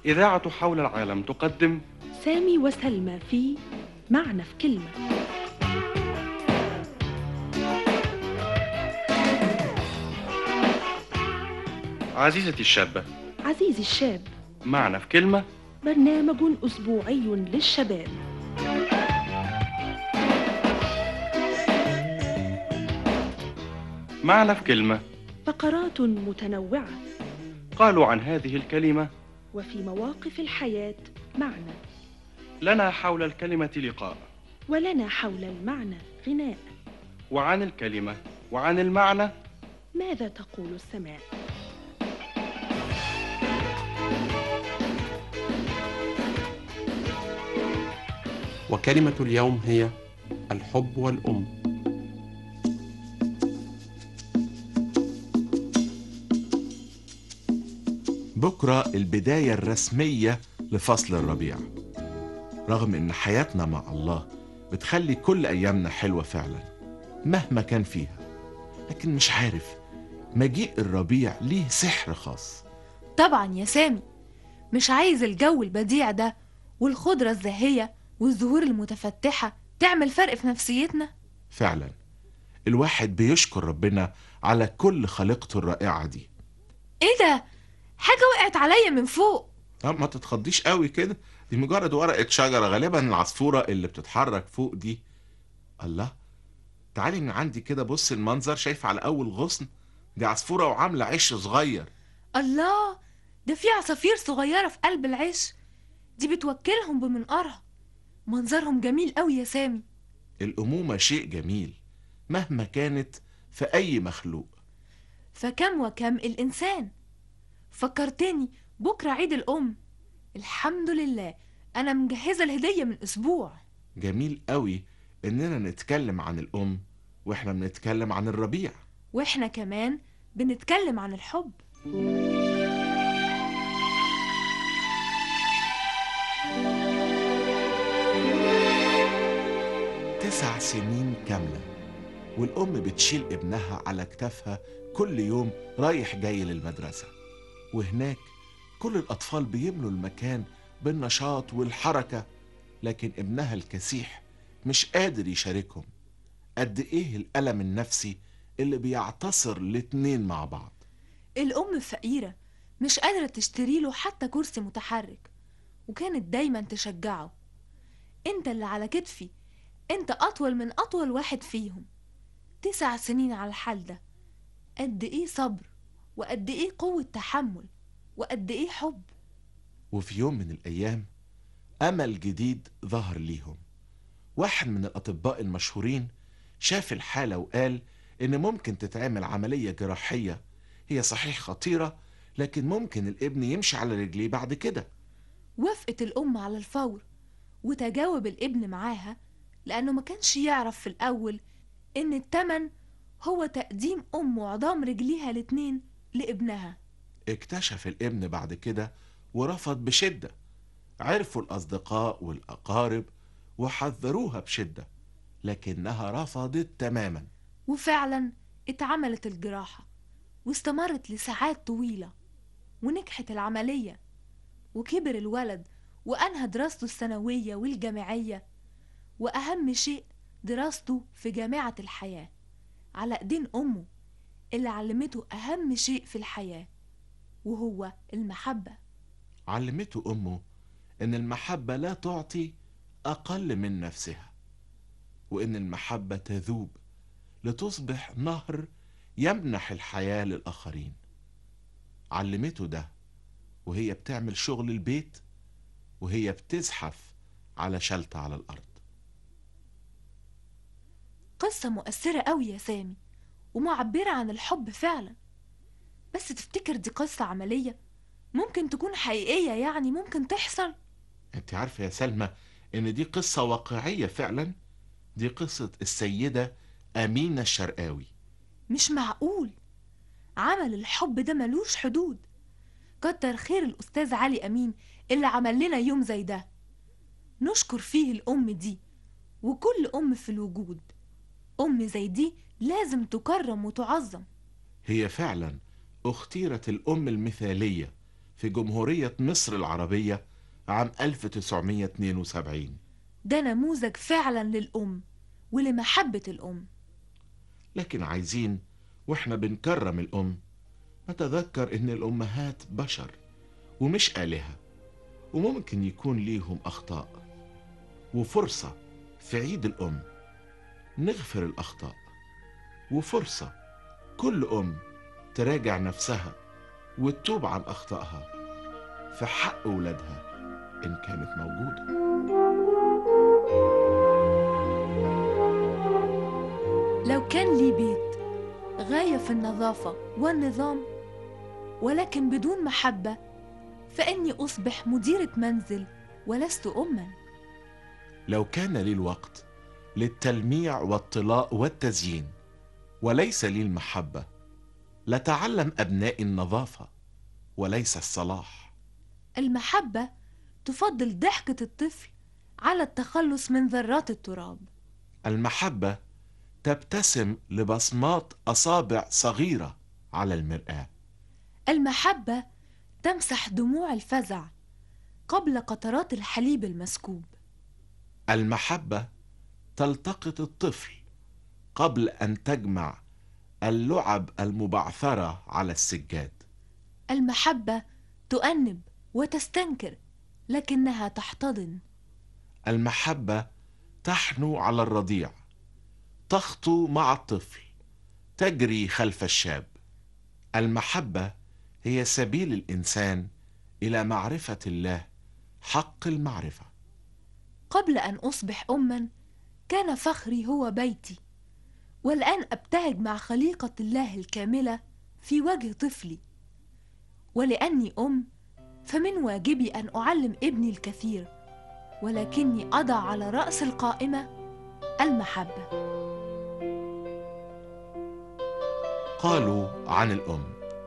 إذاعة حول العالم تقدم سامي وسلمى في معنى في كلمة. عزيزتي الشابة، عزيزي الشاب، معنى في كلمة. برنامج أسبوعي للشباب. معنى في كلمة. فقرات متنوعة قالوا عن هذه الكلمة: وفي مواقف الحياة معنى، لنا حول الكلمة لقاء، ولنا حول المعنى غناء. وعن الكلمة وعن المعنى ماذا تقول السماء؟ وكلمة اليوم هي الحب والأم. بكرة البداية الرسمية لفصل الربيع. رغم إن حياتنا مع الله بتخلي كل أيامنا حلوة فعلا مهما كان فيها، لكن مش عارف، مجيء الربيع ليه سحر خاص. طبعا يا سامي، مش عايز الجو البديع ده والخضرة الزاهية والزهور المتفتحة تعمل فرق في نفسيتنا؟ فعلا الواحد بيشكر ربنا على كل خليقته الرائعة دي. ايه ده؟ حاجة وقعت عليا من فوق. ما تتخضيش قوي كده، دي مجرد ورقة شجرة، غالبا العصفورة اللي بتتحرك فوق دي. الله، تعالي من عندي كده، بص المنظر، شايف على أول غصن دي عصفورة وعاملة عش صغير. الله، ده في عصافير صغيرة في قلب العش، دي بتوكلهم بمنقارها. منظرهم جميل قوي يا سامي. الأمومة شيء جميل مهما كانت في أي مخلوق. فكم وكم الإنسان. فكرتني، بكرة عيد الأم. الحمد لله أنا مجهزة الهدية من أسبوع. جميل قوي إننا نتكلم عن الأم وإحنا بنتكلم عن الربيع، وإحنا كمان بنتكلم عن الحب. 9 سنين كاملة والأم بتشيل ابنها على كتافها كل يوم رايح جاي للمدرسة، وهناك كل الأطفال بيملوا المكان بالنشاط والحركة، لكن ابنها الكسيح مش قادر يشاركهم. قد إيه الألم النفسي اللي بيعتصر الاتنين مع بعض. الأم فقيرة، مش قادرة تشتري له حتى كرسي متحرك، وكانت دايما تشجعه: انت اللي على كتفي، انت أطول من أطول واحد فيهم. 9 سنين على الحال ده، قد ايه صبر، وقد ايه قوة تحمل، وقد ايه حب. وفي يوم من الأيام أمل جديد ظهر ليهم. واحد من الأطباء المشهورين شاف الحالة وقال إن ممكن تتعمل عملية جراحية، هي صحيح خطيرة، لكن ممكن الابن يمشي على رجليه بعد كده. وافقت الأم على الفور، وتجاوب الابن معاها، لأنه ما كانش يعرف في الأول إن التمن هو تقديم أم وعظام رجليها الاتنين لابنها. اكتشف الابن بعد كده ورفض بشدة. عرفوا الأصدقاء والأقارب وحذروها بشدة، لكنها رفضت تماما. وفعلا اتعملت الجراحة، واستمرت لساعات طويلة، ونجحت العملية، وكبر الولد وأنهى دراسته الثانوية والجامعية، وأهم شيء دراسته في جامعة الحياة على إيدين أمه اللي علمته أهم شيء في الحياة، وهو المحبة. علمته أمه إن المحبة لا تعطي أقل من نفسها، وإن المحبة تذوب لتصبح نهر يمنح الحياة للآخرين. علمته ده وهي بتعمل شغل البيت، وهي بتزحف على شلتة على الأرض. قصة مؤثرة قوي يا سامي، ومعبرة عن الحب فعلا. بس تفتكر دي قصة عملية؟ ممكن تكون حقيقية؟ يعني ممكن تحصل؟ انت عارفة يا سلمى ان دي قصة واقعية فعلا. دي قصة السيدة أمينة الشرقاوي. مش معقول! عمل الحب ده ملوش حدود. كتر خير الأستاذ علي أمين اللي عمل لنا يوم زي ده، نشكر فيه الأم دي وكل أم في الوجود. أم زي دي لازم تكرم وتعظم. هي فعلا اختيرت الأم المثالية في جمهورية مصر العربية عام 1972. ده نموذج فعلا للأم ولمحبة الأم. لكن عايزين واحنا بنكرم الأم نتذكر إن الأمهات بشر ومش آلهة، وممكن يكون ليهم أخطاء، وفرصة في عيد الأم نغفر الأخطاء، وفرصة كل أم تراجع نفسها وتتوب عن أخطائها في حق ولادها إن كانت موجودة. لو كان لي بيت غاية في النظافة والنظام ولكن بدون محبة، فإني أصبح مديرة منزل ولست أماً. لو كان لي الوقت للتلميع والطلاء والتزيين وليس لي المحبة، لتعلم أبنائي النظافة وليس الصلاح. المحبة تفضل ضحكة الطفل على التخلص من ذرات التراب. المحبة تبتسم لبصمات أصابع صغيرة على المرآة. المحبة تمسح دموع الفزع قبل قطرات الحليب المسكوب. المحبة تلتقط الطفل قبل أن تجمع اللعب المبعثرة على السجاد. المحبة تؤنب وتستنكر لكنها تحتضن. المحبة تحنو على الرضيع، تخطو مع الطفل، تجري خلف الشاب. المحبة هي سبيل الإنسان إلى معرفة الله حق المعرفة. قبل أن أصبح أماً كان فخري هو بيتي، والآن أبتهج مع خليقة الله الكاملة في وجه طفلي. ولأني أم فمن واجبي أن أعلم ابني الكثير، ولكني أضع على رأس القائمة المحبة. قالوا عن الأم: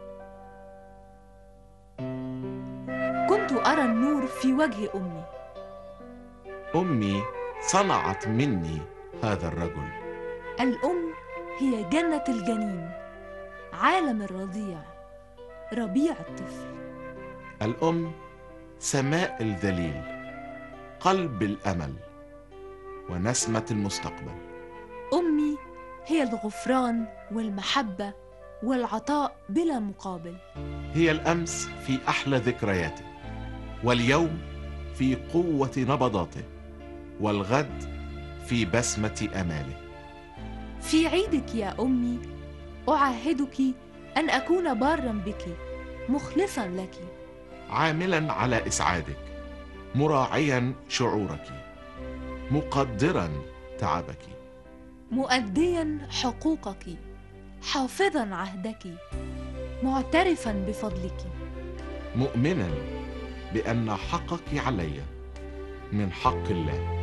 كنت أرى النور في وجه أمي. أمي صنعت مني هذا الرجل. الأم هي جنة الجنين، عالم الرضيع، ربيع الطفل. الأم سماء الذليل، قلب الأمل، ونسمة المستقبل. أمي هي الغفران والمحبة والعطاء بلا مقابل. هي الأمس في أحلى ذكرياته، واليوم في قوة نبضاته، والغد في بسمة أماله. في عيدك يا أمي أعاهدك أن أكون باراً بك، مخلصاً لك، عاملاً على إسعادك، مراعياً شعورك، مقدراً تعبك، مؤدياً حقوقك، حافظاً عهدك، معترفاً بفضلك، مؤمناً بأن حقك علي من حق الله.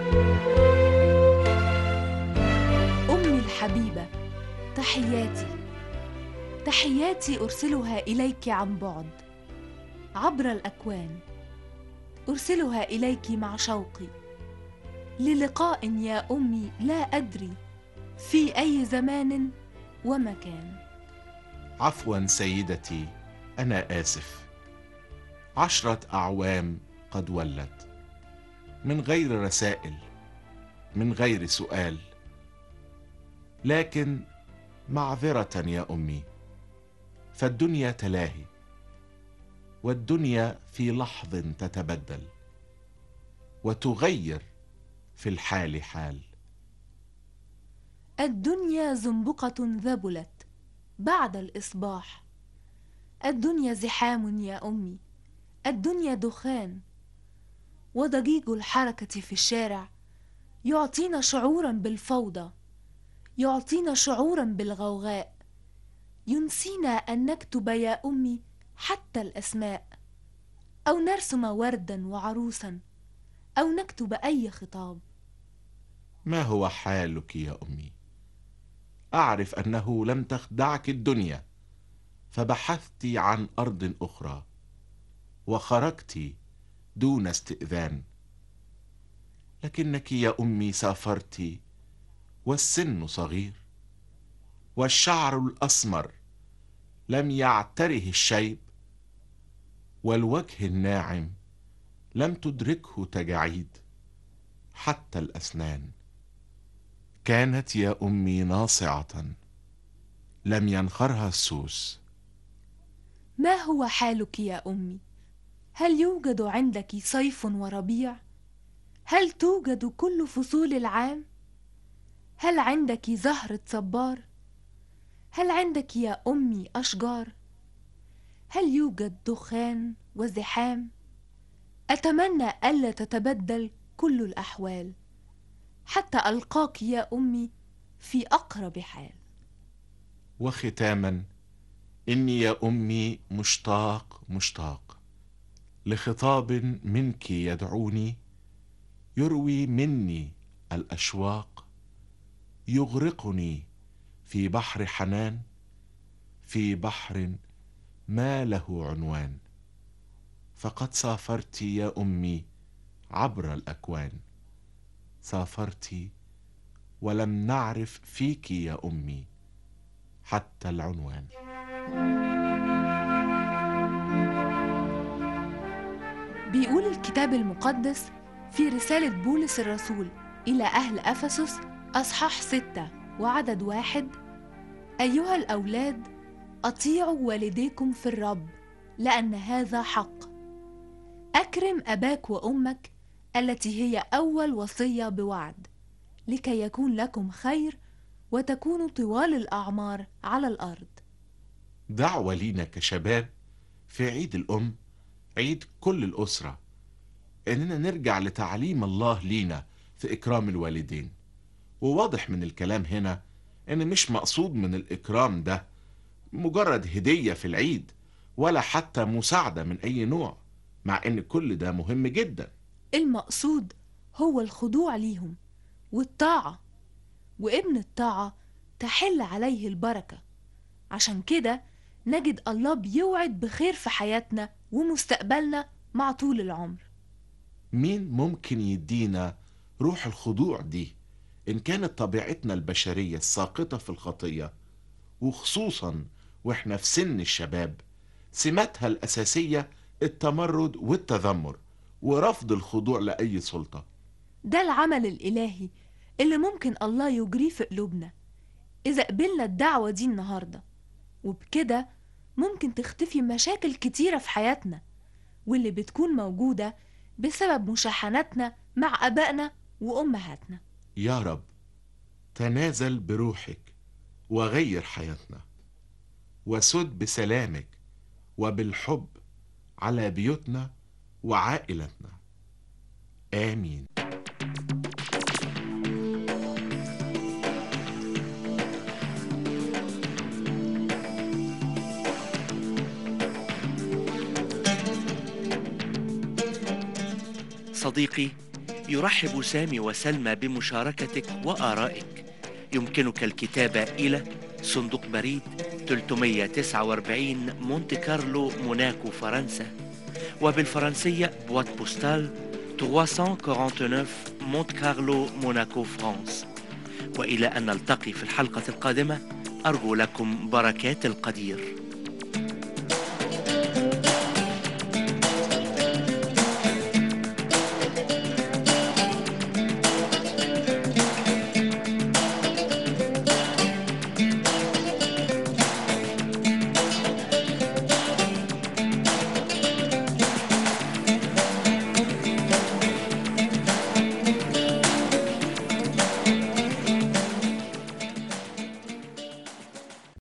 أمي الحبيبة، تحياتي، تحياتي أرسلها إليك عن بعد عبر الأكوان، أرسلها إليك مع شوقي للقاء يا أمي لا أدري في أي زمان ومكان. عفواً سيدتي، أنا آسف. 10 أعوام قد ولت، من غير رسائل، من غير سؤال، لكن معذرة يا أمي، فالدنيا تلاهي، والدنيا في لحظ تتبدل وتغير في الحال حال. الدنيا زنبقة ذبلت بعد الإصباح. الدنيا زحام يا أمي، الدنيا دخان، وضجيج الحركة في الشارع يعطينا شعوراً بالفوضى، يعطينا شعوراً بالغوغاء، ينسينا أن نكتب يا أمي حتى الأسماء، أو نرسم ورداً وعروساً، أو نكتب أي خطاب. ما هو حالك يا أمي؟ أعرف أنه لم تخدعك الدنيا، فبحثت عن أرض أخرى وخرجت دون استئذان، لكنك يا أمي سافرت والسن صغير، والشعر الأسمر لم يعتره الشيب، والوجه الناعم لم تدركه تجاعيد حتى الأسنان. كانت يا أمي ناصعة لم ينخرها السوس. ما هو حالك يا أمي؟ هل يوجد عندك صيف وربيع؟ هل توجد كل فصول العام؟ هل عندك زهرة صبار؟ هل عندك يا أمي أشجار؟ هل يوجد دخان وزحام؟ أتمنى ألا تتبدل كل الأحوال حتى ألقاك يا أمي في أقرب حال. وختاما، إني يا أمي مشتاق لخطاب منك يدعوني، يروي مني الأشواق، يغرقني في بحر حنان، في بحر ما له عنوان. فقد سافرت يا أمي عبر الأكوان، سافرت ولم نعرف فيك يا أمي حتى العنوان. بيقول الكتاب المقدس في رسالة بولس الرسول إلى أهل أفسس أصحاح 6 وعدد 1: أيها الأولاد، أطيعوا والديكم في الرب، لأن هذا حق. أكرم أباك وأمك التي هي أول وصية بوعد، لكي يكون لكم خير وتكونوا طوال الأعمار على الأرض. دعوة لينا كشباب في عيد الأم، عيد كل الأسرة، إننا نرجع لتعليم الله لينا في إكرام الوالدين. وواضح من الكلام هنا إن مش مقصود من الإكرام ده مجرد هدية في العيد، ولا حتى مساعدة من أي نوع، مع إن كل ده مهم جدا. المقصود هو الخضوع ليهم والطاعة، وابن الطاعة تحل عليه البركة. عشان كده نجد الله بيوعد بخير في حياتنا ومستقبلنا مع طول العمر. مين ممكن يدينا روح الخضوع دي إن كانت طبيعتنا البشرية الساقطة في الخطية، وخصوصا وإحنا في سن الشباب سماتها الأساسية التمرد والتذمر ورفض الخضوع لأي سلطة؟ ده العمل الإلهي اللي ممكن الله يجريه في قلوبنا إذا قبلنا الدعوة دي النهاردة، وبكده ممكن تختفي مشاكل كتيرة في حياتنا واللي بتكون موجودة بسبب مشاحناتنا مع أبائنا وأمهاتنا. يا رب تنازل بروحك وغير حياتنا، وسد بسلامك وبالحب على بيوتنا وعائلتنا. آمين. صديقي، يرحب سامي وسلمى بمشاركتك وآرائك. يمكنك الكتابة إلى صندوق بريد 349 مونte كارلو موناكو فرنسا، وبالفرنسية بوات بوستال 349 مونte كارلو موناكو فرانس. وإلى أن نلتقي في الحلقة القادمة، أرجو لكم بركات القدير.